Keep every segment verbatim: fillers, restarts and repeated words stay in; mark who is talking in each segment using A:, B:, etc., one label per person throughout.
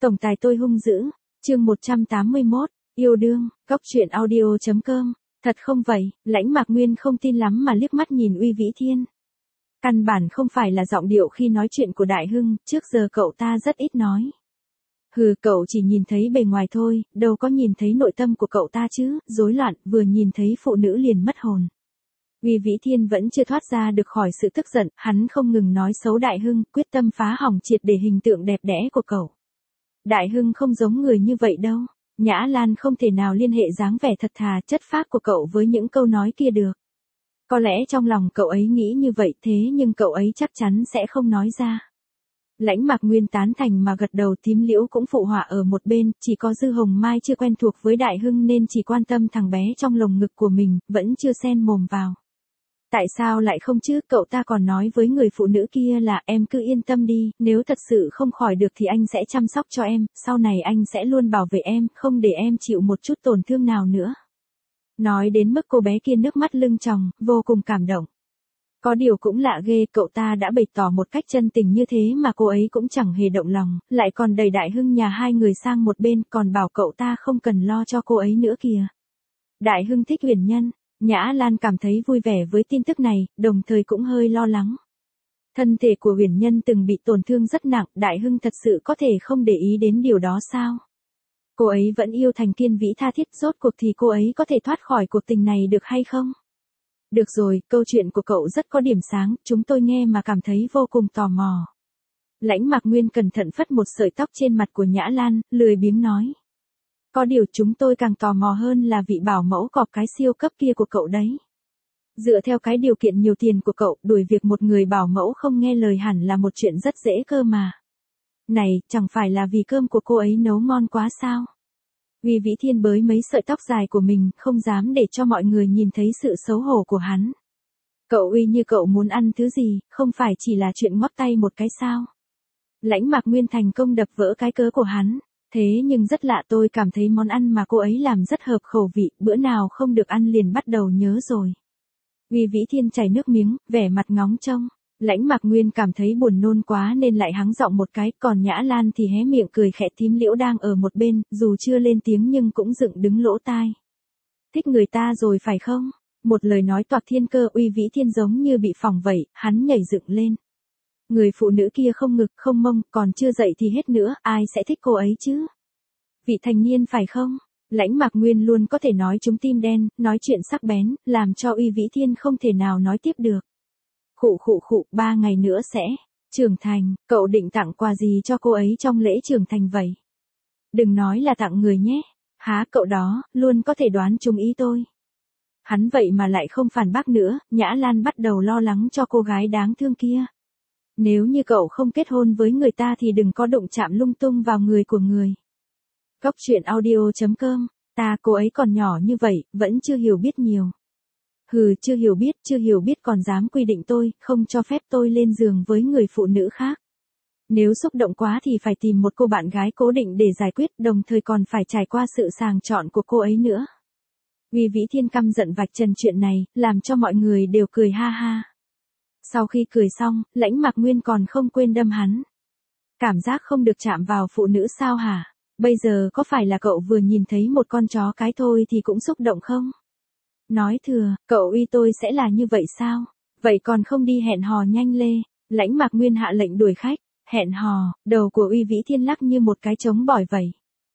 A: Tổng tài tôi hung dữ, chương một trăm tám mươi mốt, yêu đương, góc truyện audio.com, thật không vậy, Lãnh Mạc Nguyên không tin lắm mà liếc mắt nhìn Uy Vĩ Thiên. Căn bản không phải là giọng điệu khi nói chuyện của Đại Hưng, trước giờ cậu ta rất ít nói. Hừ, cậu chỉ nhìn thấy bề ngoài thôi, đâu có nhìn thấy nội tâm của cậu ta chứ, rối loạn, vừa nhìn thấy phụ nữ liền mất hồn. Uy Vĩ Thiên vẫn chưa thoát ra được khỏi sự tức giận, hắn không ngừng nói xấu Đại Hưng, quyết tâm phá hỏng triệt để hình tượng đẹp đẽ của cậu. Đại Hưng không giống người như vậy đâu, Nhã Lan không thể nào liên hệ dáng vẻ thật thà chất phác của cậu với những câu nói kia được. Có lẽ trong lòng cậu ấy nghĩ như vậy thế nhưng cậu ấy chắc chắn sẽ không nói ra. Lãnh Mạc Nguyên tán thành mà gật đầu, Thím Liễu cũng phụ họa ở một bên, chỉ có Dư Hồng Mai chưa quen thuộc với Đại Hưng nên chỉ quan tâm thằng bé trong lồng ngực của mình, vẫn chưa xen mồm vào. Tại sao lại không chứ, cậu ta còn nói với người phụ nữ kia là em cứ yên tâm đi, nếu thật sự không khỏi được thì anh sẽ chăm sóc cho em, sau này anh sẽ luôn bảo vệ em, không để em chịu một chút tổn thương nào nữa. Nói đến mức cô bé kia nước mắt lưng tròng, vô cùng cảm động. Có điều cũng lạ ghê, cậu ta đã bày tỏ một cách chân tình như thế mà cô ấy cũng chẳng hề động lòng, lại còn đẩy Đại Hưng nhà hai người sang một bên, còn bảo cậu ta không cần lo cho cô ấy nữa kìa. Đại Hưng thích Huyền Nhân. Nhã Lan cảm thấy vui vẻ với tin tức này, đồng thời cũng hơi lo lắng. Thân thể của Huyền Nhân từng bị tổn thương rất nặng, Đại Hưng thật sự có thể không để ý đến điều đó sao? Cô ấy vẫn yêu Thành Kiên Vĩ tha thiết, rốt cuộc thì cô ấy có thể thoát khỏi cuộc tình này được hay không? Được rồi, câu chuyện của cậu rất có điểm sáng, chúng tôi nghe mà cảm thấy vô cùng tò mò. Lãnh Mạc Nguyên cẩn thận phất một sợi tóc trên mặt của Nhã Lan, lười biếng nói. Có điều chúng tôi càng tò mò hơn là vị bảo mẫu cọp cái siêu cấp kia của cậu đấy. Dựa theo cái điều kiện nhiều tiền của cậu, đuổi việc một người bảo mẫu không nghe lời hẳn là một chuyện rất dễ cơ mà. Này, chẳng phải là vì cơm của cô ấy nấu ngon quá sao? Uy Vĩ Thiên bới mấy sợi tóc dài của mình, không dám để cho mọi người nhìn thấy sự xấu hổ của hắn. Cậu Uy, như cậu muốn ăn thứ gì, không phải chỉ là chuyện ngoắc tay một cái sao? Lãnh Mạc Nguyên thành công đập vỡ cái cớ của hắn. Thế nhưng rất lạ, tôi cảm thấy món ăn mà cô ấy làm rất hợp khẩu vị, bữa nào không được ăn liền bắt đầu nhớ rồi. Uy Vĩ Thiên chảy nước miếng, vẻ mặt ngóng trông. Lãnh Mạc Nguyên cảm thấy buồn nôn quá nên lại hắng giọng một cái, còn Nhã Lan thì hé miệng cười khẽ. Thím Liễu đang ở một bên, dù chưa lên tiếng nhưng cũng dựng đứng lỗ tai. Thích người ta rồi phải không? Một lời nói toạc thiên cơ, Uy Vĩ Thiên giống như bị phỏng vậy, hắn nhảy dựng lên. Người phụ nữ kia không ngực, không mông, còn chưa dậy thì hết nữa, ai sẽ thích cô ấy chứ? Vị thành niên phải không? Lãnh Mạc Nguyên luôn có thể nói trúng tim đen, nói chuyện sắc bén, làm cho Uy Vĩ Thiên không thể nào nói tiếp được. Khụ khụ khụ, ba ngày nữa sẽ trưởng thành, cậu định tặng quà gì cho cô ấy trong lễ trưởng thành vậy? Đừng nói là tặng người nhé. Há, cậu đó, luôn có thể đoán trúng ý tôi. Hắn vậy mà lại không phản bác nữa, Nhã Lan bắt đầu lo lắng cho cô gái đáng thương kia. Nếu như cậu không kết hôn với người ta thì đừng có đụng chạm lung tung vào người của người. Góc truyện audio.com, ta cô ấy còn nhỏ như vậy, vẫn chưa hiểu biết nhiều. Hừ, chưa hiểu biết, chưa hiểu biết còn dám quy định tôi, không cho phép tôi lên giường với người phụ nữ khác. Nếu xúc động quá thì phải tìm một cô bạn gái cố định để giải quyết, đồng thời còn phải trải qua sự sàng chọn của cô ấy nữa. Uy Vĩ Thiên căm giận vạch trần chuyện này, làm cho mọi người đều cười ha ha. Sau khi cười xong, Lãnh Mạc Nguyên còn không quên đâm hắn. Cảm giác không được chạm vào phụ nữ sao hả? Bây giờ có phải là cậu vừa nhìn thấy một con chó cái thôi thì cũng xúc động không? Nói thừa, cậu Uy tôi sẽ là như vậy sao? Vậy còn không đi hẹn hò nhanh lê. Lãnh Mạc Nguyên hạ lệnh đuổi khách. Hẹn hò, đầu của Uy Vĩ Thiên lắc như một cái trống bỏi vậy.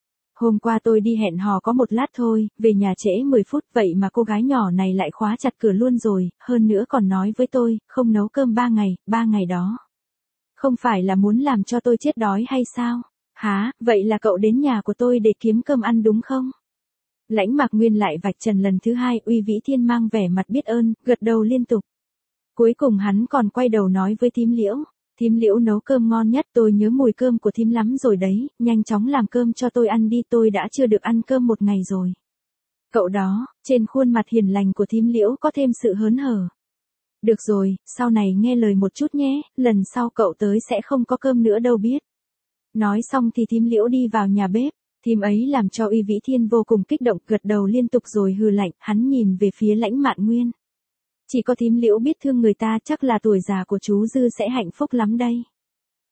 A: Hôm qua tôi đi hẹn hò có một lát thôi, về nhà trễ mười phút, vậy mà cô gái nhỏ này lại khóa chặt cửa luôn rồi, hơn nữa còn nói với tôi, không nấu cơm ba ngày, ba ngày đó. Không phải là muốn làm cho tôi chết đói hay sao? Hả, vậy là cậu đến nhà của tôi để kiếm cơm ăn đúng không? Lãnh Mạc Nguyên lại vạch trần lần thứ hai, Uy Vĩ Thiên mang vẻ mặt biết ơn, gật đầu liên tục. Cuối cùng hắn còn quay đầu nói với Thím Liễu. Thím Liễu nấu cơm ngon nhất, tôi nhớ mùi cơm của thím lắm rồi đấy, nhanh chóng làm cơm cho tôi ăn đi, tôi đã chưa được ăn cơm một ngày rồi. Cậu đó, trên khuôn mặt hiền lành của Thím Liễu có thêm sự hớn hở. Được rồi, sau này nghe lời một chút nhé, lần sau cậu tới sẽ không có cơm nữa đâu biết. Nói xong thì Thím Liễu đi vào nhà bếp, thím ấy làm cho Uy Vĩ Thiên vô cùng kích động, gật đầu liên tục rồi hừ lạnh, hắn nhìn về phía Lãnh Mạn Nguyên. Chỉ có Thím Liễu biết thương người ta, chắc là tuổi già của chú Dư sẽ hạnh phúc lắm đây.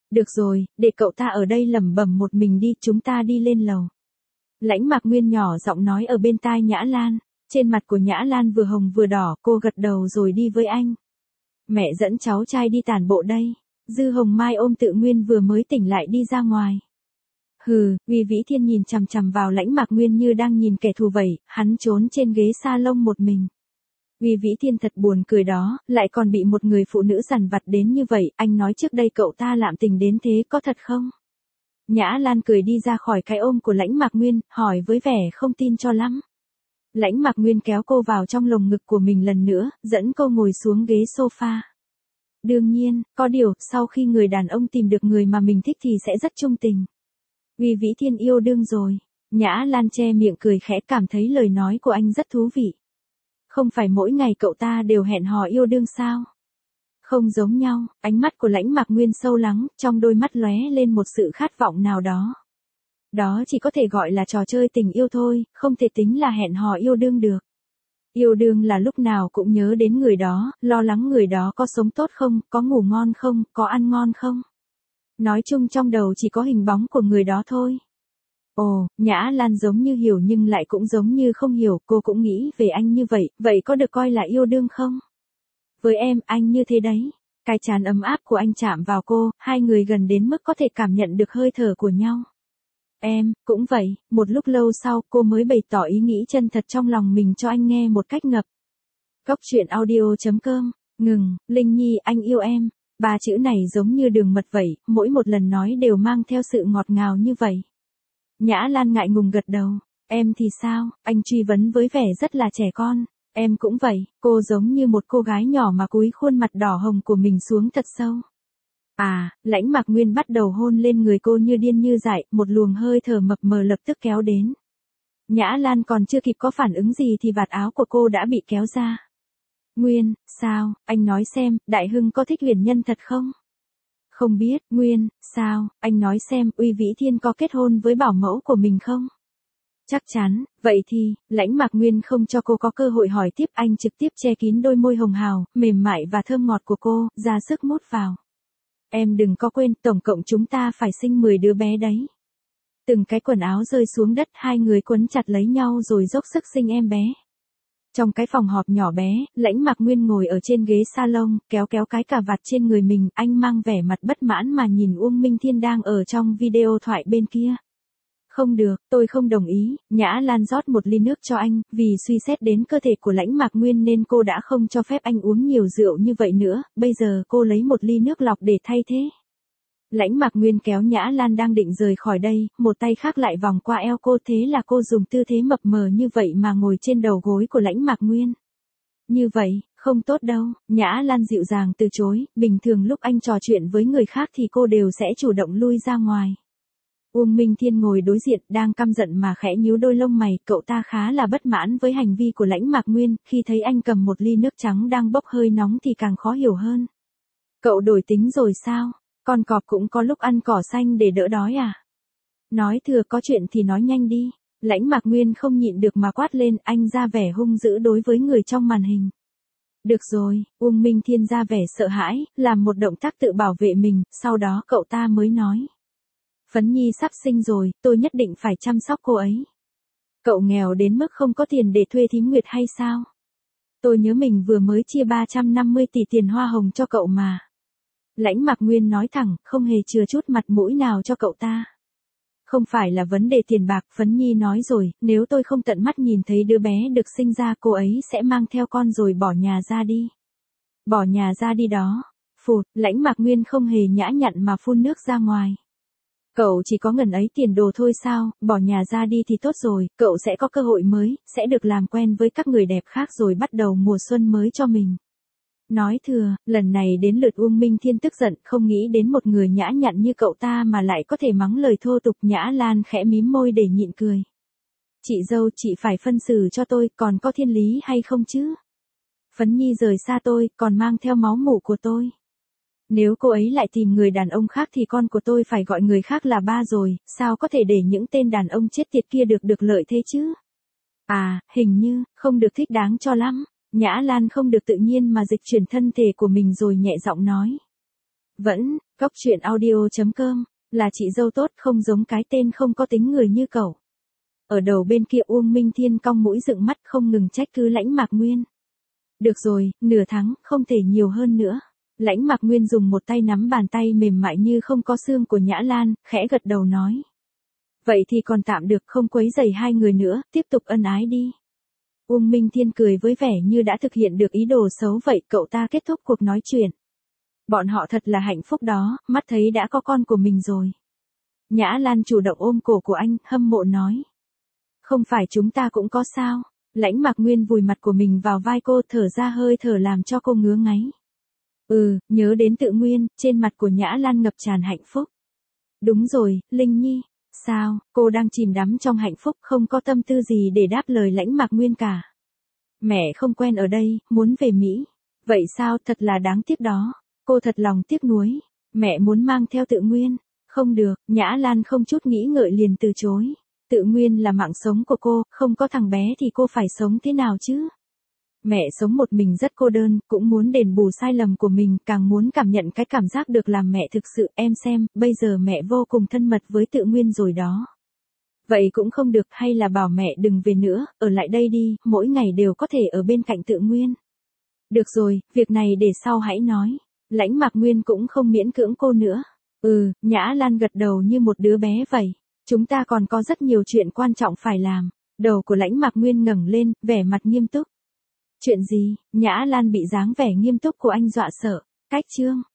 A: Được rồi, để cậu ta ở đây lẩm bẩm một mình đi, chúng ta đi lên lầu. Lãnh Mạc Nguyên nhỏ giọng nói ở bên tai Nhã Lan. Trên mặt của Nhã Lan vừa hồng vừa đỏ, cô gật đầu rồi đi với anh. Mẹ dẫn cháu trai đi tản bộ đây. Dư Hồng Mai ôm Tự Nguyên vừa mới tỉnh lại đi ra ngoài. Hừ, Uy Vĩ Thiên nhìn chằm chằm vào Lãnh Mạc Nguyên như đang nhìn kẻ thù vậy, hắn trốn trên ghế salon một mình. Uy Vĩ Thiên thật buồn cười đó, lại còn bị một người phụ nữ dằn vặt đến như vậy, anh nói trước đây cậu ta lạm tình đến thế có thật không? Nhã Lan cười đi ra khỏi cái ôm của Lãnh Mạc Nguyên, hỏi với vẻ không tin cho lắm. Lãnh Mạc Nguyên kéo cô vào trong lồng ngực của mình lần nữa, dẫn cô ngồi xuống ghế sofa. Đương nhiên, có điều, sau khi người đàn ông tìm được người mà mình thích thì sẽ rất trung tình. Uy Vĩ Thiên yêu đương rồi. Nhã Lan che miệng cười khẽ, cảm thấy lời nói của anh rất thú vị. Không phải mỗi ngày cậu ta đều hẹn hò yêu đương sao? Không giống nhau, ánh mắt của Lãnh Mạc Nguyên sâu lắng, trong đôi mắt lóe lên một sự khát vọng nào đó. Đó chỉ có thể gọi là trò chơi tình yêu thôi, không thể tính là hẹn hò yêu đương được. Yêu đương là lúc nào cũng nhớ đến người đó, lo lắng người đó có sống tốt không, có ngủ ngon không, có ăn ngon không. Nói chung trong đầu chỉ có hình bóng của người đó thôi. Ồ, Nhã Lan giống như hiểu nhưng lại cũng giống như không hiểu, cô cũng nghĩ về anh như vậy, vậy có được coi là yêu đương không? Với em, anh như thế đấy. Cái trán ấm áp của anh chạm vào cô, hai người gần đến mức có thể cảm nhận được hơi thở của nhau. Em, cũng vậy, một lúc lâu sau cô mới bày tỏ ý nghĩ chân thật trong lòng mình cho anh nghe một cách ngập. Cốc truyện audio chấm com, ngừng, Linh Nhi anh yêu em. Ba chữ này giống như đường mật vậy, mỗi một lần nói đều mang theo sự ngọt ngào như vậy. Nhã Lan ngại ngùng gật đầu. Em thì sao? Anh truy vấn với vẻ rất là trẻ con. Em cũng vậy, cô giống như một cô gái nhỏ mà cúi khuôn mặt đỏ hồng của mình xuống thật sâu. À, Lãnh Mạc Nguyên bắt đầu hôn lên người cô như điên như dại, một luồng hơi thở mập mờ lập tức kéo đến. Nhã Lan còn chưa kịp có phản ứng gì thì vạt áo của cô đã bị kéo ra. Nguyên, sao, anh nói xem, Đại Hưng có thích Huyền Nhân thật không? Không biết, Nguyên, sao, anh nói xem, Uy Vĩ Thiên có kết hôn với bảo mẫu của mình không? Chắc chắn, vậy thì, Lãnh Mạc Nguyên không cho cô có cơ hội hỏi tiếp, anh trực tiếp che kín đôi môi hồng hào, mềm mại và thơm ngọt của cô, ra sức mút vào. Em đừng có quên, tổng cộng chúng ta phải sinh mười đứa bé đấy. Từng cái quần áo rơi xuống đất, hai người quấn chặt lấy nhau rồi dốc sức sinh em bé. Trong cái phòng họp nhỏ bé, Lãnh Mạc Nguyên ngồi ở trên ghế salon, kéo kéo cái cà vạt trên người mình, anh mang vẻ mặt bất mãn mà nhìn Uông Minh Thiên đang ở trong video thoại bên kia. Không được, tôi không đồng ý. Nhã Lan rót một ly nước cho anh, vì suy xét đến cơ thể của Lãnh Mạc Nguyên nên cô đã không cho phép anh uống nhiều rượu như vậy nữa, bây giờ cô lấy một ly nước lọc để thay thế. Lãnh Mạc Nguyên kéo Nhã Lan đang định rời khỏi đây, một tay khác lại vòng qua eo cô, thế là cô dùng tư thế mập mờ như vậy mà ngồi trên đầu gối của Lãnh Mạc Nguyên. Như vậy, không tốt đâu, Nhã Lan dịu dàng từ chối, bình thường lúc anh trò chuyện với người khác thì cô đều sẽ chủ động lui ra ngoài. Uông Minh Thiên ngồi đối diện, đang căm giận mà khẽ nhíu đôi lông mày, cậu ta khá là bất mãn với hành vi của Lãnh Mạc Nguyên, khi thấy anh cầm một ly nước trắng đang bốc hơi nóng thì càng khó hiểu hơn. Cậu đổi tính rồi sao? Con cọp cũng có lúc ăn cỏ xanh để đỡ đói à? Nói thừa, có chuyện thì nói nhanh đi. Lãnh Mạc Nguyên không nhịn được mà quát lên, anh ra vẻ hung dữ đối với người trong màn hình. Được rồi, Uông Minh Thiên ra vẻ sợ hãi, làm một động tác tự bảo vệ mình, sau đó cậu ta mới nói. Phấn Nhi sắp sinh rồi, tôi nhất định phải chăm sóc cô ấy. Cậu nghèo đến mức không có tiền để thuê thím Nguyệt hay sao? Tôi nhớ mình vừa mới chia ba trăm năm mươi tỷ tiền hoa hồng cho cậu mà. Lãnh Mạc Nguyên nói thẳng, không hề chừa chút mặt mũi nào cho cậu ta. Không phải là vấn đề tiền bạc, Phấn Nhi nói rồi, nếu tôi không tận mắt nhìn thấy đứa bé được sinh ra, cô ấy sẽ mang theo con rồi bỏ nhà ra đi. Bỏ nhà ra đi đó. Phụt, Lãnh Mạc Nguyên không hề nhã nhặn mà phun nước ra ngoài. Cậu chỉ có ngần ấy tiền đồ thôi sao, bỏ nhà ra đi thì tốt rồi, cậu sẽ có cơ hội mới, sẽ được làm quen với các người đẹp khác rồi bắt đầu mùa xuân mới cho mình. Nói thừa, lần này đến lượt Uông Minh Thiên tức giận, không nghĩ đến một người nhã nhặn như cậu ta mà lại có thể mắng lời thô tục. Nhã Lan khẽ mím môi để nhịn cười. Chị dâu, chị phải phân xử cho tôi, còn có thiên lý hay không chứ? Phấn Nhi rời xa tôi, còn mang theo máu mủ của tôi. Nếu cô ấy lại tìm người đàn ông khác thì con của tôi phải gọi người khác là ba rồi, sao có thể để những tên đàn ông chết tiệt kia được được lợi thế chứ? À, hình như, không được thích đáng cho lắm. Nhã Lan không được tự nhiên mà dịch chuyển thân thể của mình rồi nhẹ giọng nói. Vẫn, cóc truyện audio.com, là chị dâu tốt không giống cái tên không có tính người như cậu. Ở đầu bên kia Uông Minh Thiên cong mũi dựng mắt không ngừng trách cứ Lãnh Mạc Nguyên. Được rồi, nửa tháng, không thể nhiều hơn nữa. Lãnh Mạc Nguyên dùng một tay nắm bàn tay mềm mại như không có xương của Nhã Lan, khẽ gật đầu nói. Vậy thì còn tạm được, không quấy rầy hai người nữa, tiếp tục ân ái đi. Uông Minh Thiên cười với vẻ như đã thực hiện được ý đồ xấu vậy, cậu ta kết thúc cuộc nói chuyện. Bọn họ thật là hạnh phúc đó, mắt thấy đã có con của mình rồi. Nhã Lan chủ động ôm cổ của anh, hâm mộ nói. Không phải chúng ta cũng có sao? Lãnh Mạc Nguyên vùi mặt của mình vào vai cô, thở ra hơi thở làm cho cô ngứa ngáy. Ừ, nhớ đến Tự Nguyên, trên mặt của Nhã Lan ngập tràn hạnh phúc. Đúng rồi, Linh Nhi. Sao, cô đang chìm đắm trong hạnh phúc không có tâm tư gì để đáp lời Lãnh Mạc Nguyên cả. Mẹ không quen ở đây, muốn về Mỹ. Vậy sao, thật là đáng tiếc đó. Cô thật lòng tiếc nuối. Mẹ muốn mang theo Tự Nguyên. Không được, Nhã Lan không chút nghĩ ngợi liền từ chối. Tự Nguyên là mạng sống của cô, không có thằng bé thì cô phải sống thế nào chứ? Mẹ sống một mình rất cô đơn, cũng muốn đền bù sai lầm của mình, càng muốn cảm nhận cái cảm giác được làm mẹ thực sự. Em xem, bây giờ mẹ vô cùng thân mật với Tự Nguyên rồi đó. Vậy cũng không được, hay là bảo mẹ đừng về nữa, ở lại đây đi, mỗi ngày đều có thể ở bên cạnh Tự Nguyên. Được rồi, việc này để sau hãy nói. Lãnh Mạc Nguyên cũng không miễn cưỡng cô nữa. Ừ, Nhã Lan gật đầu như một đứa bé vậy. Chúng ta còn có rất nhiều chuyện quan trọng phải làm. Đầu của Lãnh Mạc Nguyên ngẩng lên, vẻ mặt nghiêm túc. Chuyện gì? Nhã Lan bị dáng vẻ nghiêm túc của anh dọa sợ. Cách chương.